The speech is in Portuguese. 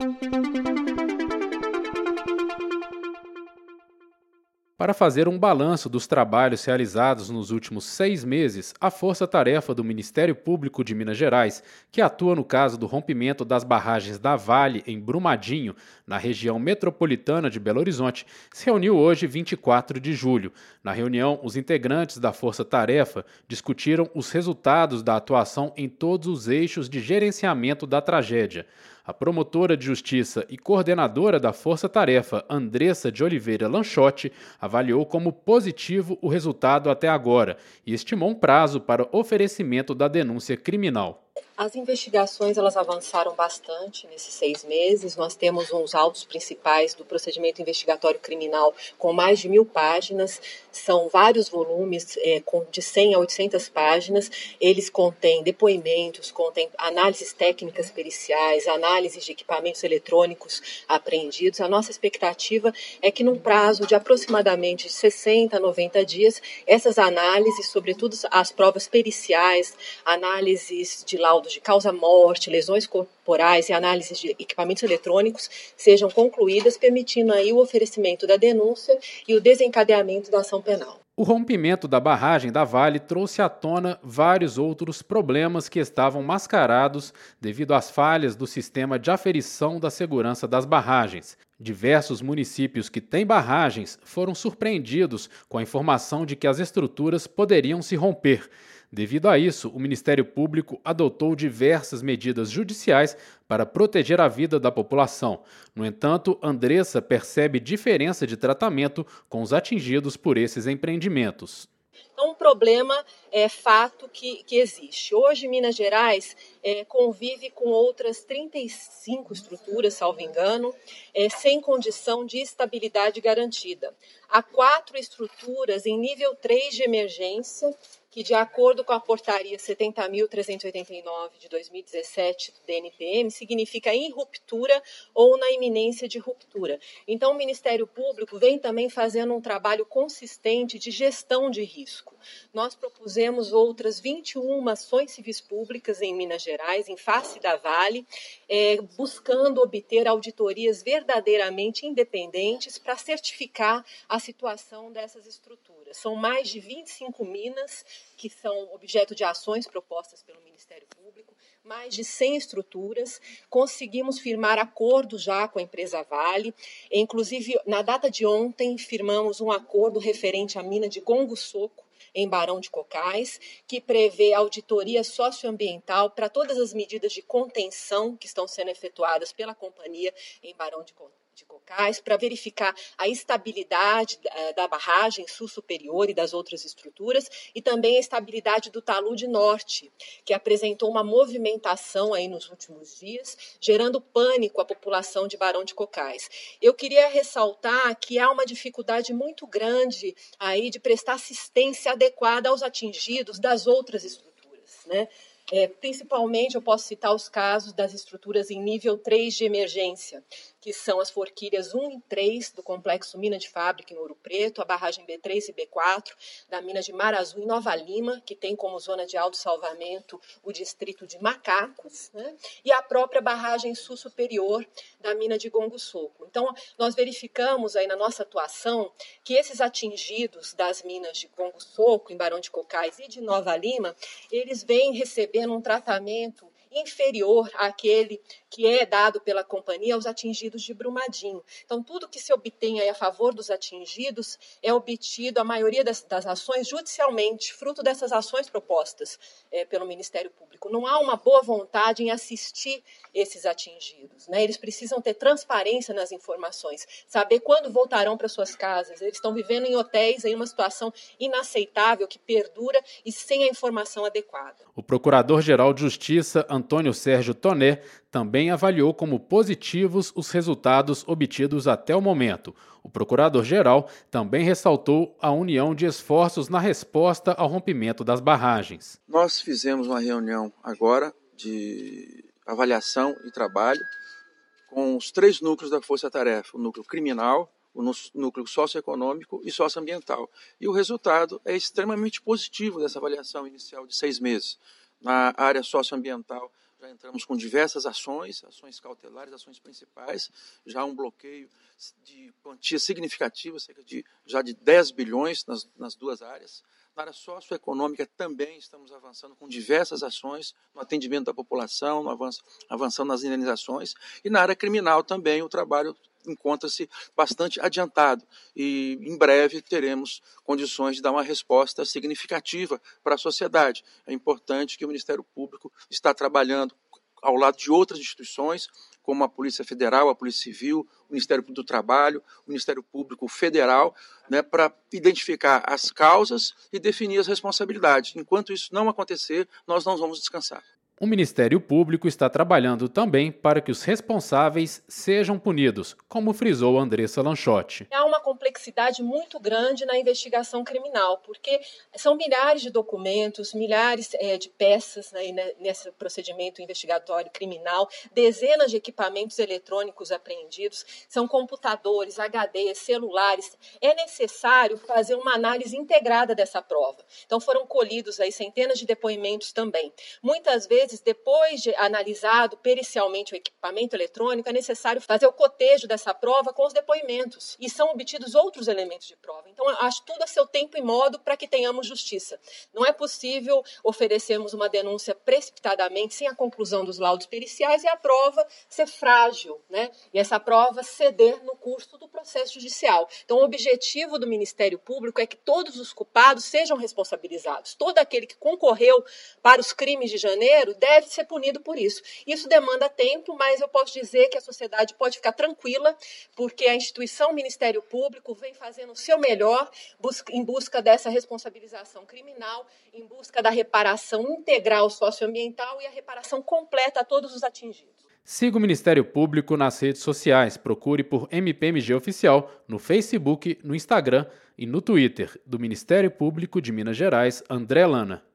Para fazer um balanço dos trabalhos realizados nos últimos 6 meses, a Força-Tarefa do Ministério Público de Minas Gerais, que atua no caso do rompimento das barragens da Vale em Brumadinho, na região metropolitana de Belo Horizonte, se reuniu hoje, 24 de julho. Na reunião, os integrantes da Força-Tarefa discutiram os resultados da atuação em todos os eixos de gerenciamento da tragédia. A promotora de justiça e coordenadora da Força-Tarefa, Andressa de Oliveira Lanchotti, avaliou como positivo o resultado até agora e estimou um prazo para oferecimento da denúncia criminal. As investigações elas avançaram bastante nesses 6 meses. Nós temos uns autos principais do procedimento investigatório criminal com mais de 1.000 páginas. São vários volumes de 100 a 800 páginas. Eles contêm depoimentos, contêm análises técnicas periciais, análises de equipamentos eletrônicos apreendidos. A nossa expectativa é que num prazo de aproximadamente 60 a 90 dias, essas análises, sobretudo as provas periciais, análises de laudos de causa-morte, lesões corporais e análises de equipamentos eletrônicos sejam concluídas, permitindo aí o oferecimento da denúncia e o desencadeamento da ação penal. O rompimento da barragem da Vale trouxe à tona vários outros problemas que estavam mascarados devido às falhas do sistema de aferição da segurança das barragens. Diversos municípios que têm barragens foram surpreendidos com a informação de que as estruturas poderiam se romper. Devido a isso, o Ministério Público adotou diversas medidas judiciais para proteger a vida da população. No entanto, Andressa percebe diferença de tratamento com os atingidos por esses empreendimentos. Então, um problema é fato que existe. Hoje, Minas Gerais convive com outras 35 estruturas, salvo engano, sem condição de estabilidade garantida. Há 4 estruturas em nível 3 de emergência, que, de acordo com a portaria 70.389 de 2017 do DNPM, significa em ruptura ou na iminência de ruptura. Então, o Ministério Público vem também fazendo um trabalho consistente de gestão de risco. Nós propusemos outras 21 ações civis públicas em Minas Gerais, em face da Vale, buscando obter auditorias verdadeiramente independentes para certificar a situação dessas estruturas. São mais de 25 minas que são objeto de ações propostas pelo Ministério Público, mais de 100 estruturas. Conseguimos firmar acordos já com a empresa Vale. Inclusive, na data de ontem, firmamos um acordo referente à mina de Gongo Soco, em Barão de Cocais, que prevê auditoria socioambiental para todas as medidas de contenção que estão sendo efetuadas pela companhia em Barão de Cocais, para verificar a estabilidade da barragem sul superior e das outras estruturas, e também a estabilidade do talude norte, que apresentou uma movimentação aí nos últimos dias, gerando pânico à população de Barão de Cocais. Eu queria ressaltar que há uma dificuldade muito grande aí de prestar assistência adequada aos atingidos das outras estruturas, né? Principalmente, eu posso citar os casos das estruturas em nível 3 de emergência, que são as forquilhas 1 e 3 do complexo Mina de Fábrica em Ouro Preto, a barragem B3 e B4 da mina de Mar Azul em Nova Lima, que tem como zona de autossalvamento o distrito de Macacos, né? E a própria barragem sul superior da mina de Gongo Soco. Então, nós verificamos aí na nossa atuação que esses atingidos das minas de Gongo Soco, em Barão de Cocais e de Nova Lima, eles vêm recebendo um tratamento inferior àquele que é dado pela companhia aos atingidos de Brumadinho. Então, tudo que se obtém aí a favor dos atingidos é obtido, a maioria das ações, judicialmente, fruto dessas ações propostas pelo Ministério Público. Não há uma boa vontade em assistir esses atingidos, né? Eles precisam ter transparência nas informações, saber quando voltarão para suas casas. Eles estão vivendo em hotéis em uma situação inaceitável, que perdura e sem a informação adequada. O Procurador-Geral de Justiça, Antônio Sérgio Toné, também avaliou como positivos os resultados obtidos até o momento. O Procurador-Geral também ressaltou a união de esforços na resposta ao rompimento das barragens. Nós fizemos uma reunião agora de avaliação e trabalho com os 3 núcleos da Força-Tarefa, o núcleo criminal, o núcleo socioeconômico e socioambiental. E o resultado é extremamente positivo dessa avaliação inicial de 6 meses. Na área socioambiental, Já entramos com diversas ações cautelares, ações principais, já um bloqueio de quantia significativa, cerca de já de 10 bilhões nas duas áreas. Na área socioeconômica também estamos avançando com diversas ações no atendimento da população, avançando nas indenizações. E na área criminal também o trabalho encontra-se bastante adiantado e em breve teremos condições de dar uma resposta significativa para a sociedade. É importante que o Ministério Público está trabalhando ao lado de outras instituições, como a Polícia Federal, a Polícia Civil, o Ministério Público do Trabalho, o Ministério Público Federal, para identificar as causas e definir as responsabilidades. Enquanto isso não acontecer, nós não vamos descansar. O Ministério Público está trabalhando também para que os responsáveis sejam punidos, como frisou Andressa Lanchotti. Há uma complexidade muito grande na investigação criminal, porque são milhares de documentos, milhares de peças, né, nesse procedimento investigatório criminal, dezenas de equipamentos eletrônicos apreendidos, são computadores, HDs, celulares. É necessário fazer uma análise integrada dessa prova. Então foram colhidos aí centenas de depoimentos também. Muitas vezes, depois de analisado pericialmente o equipamento eletrônico, é necessário fazer o cotejo dessa prova com os depoimentos e são obtidos outros elementos de prova. Então, acho tudo a seu tempo e modo para que tenhamos justiça. Não é possível oferecermos uma denúncia precipitadamente sem a conclusão dos laudos periciais e a prova ser frágil, né? E essa prova ceder no curso do processo judicial. Então, o objetivo do Ministério Público é que todos os culpados sejam responsabilizados. Todo aquele que concorreu para os crimes de janeiro deve ser punido por isso. Isso demanda tempo, mas eu posso dizer que a sociedade pode ficar tranquila, porque a instituição Ministério Público vem fazendo o seu melhor em busca dessa responsabilização criminal, em busca da reparação integral socioambiental e a reparação completa a todos os atingidos. Siga o Ministério Público nas redes sociais. Procure por MPMG Oficial no Facebook, no Instagram e no Twitter do Ministério Público de Minas Gerais, André Lana.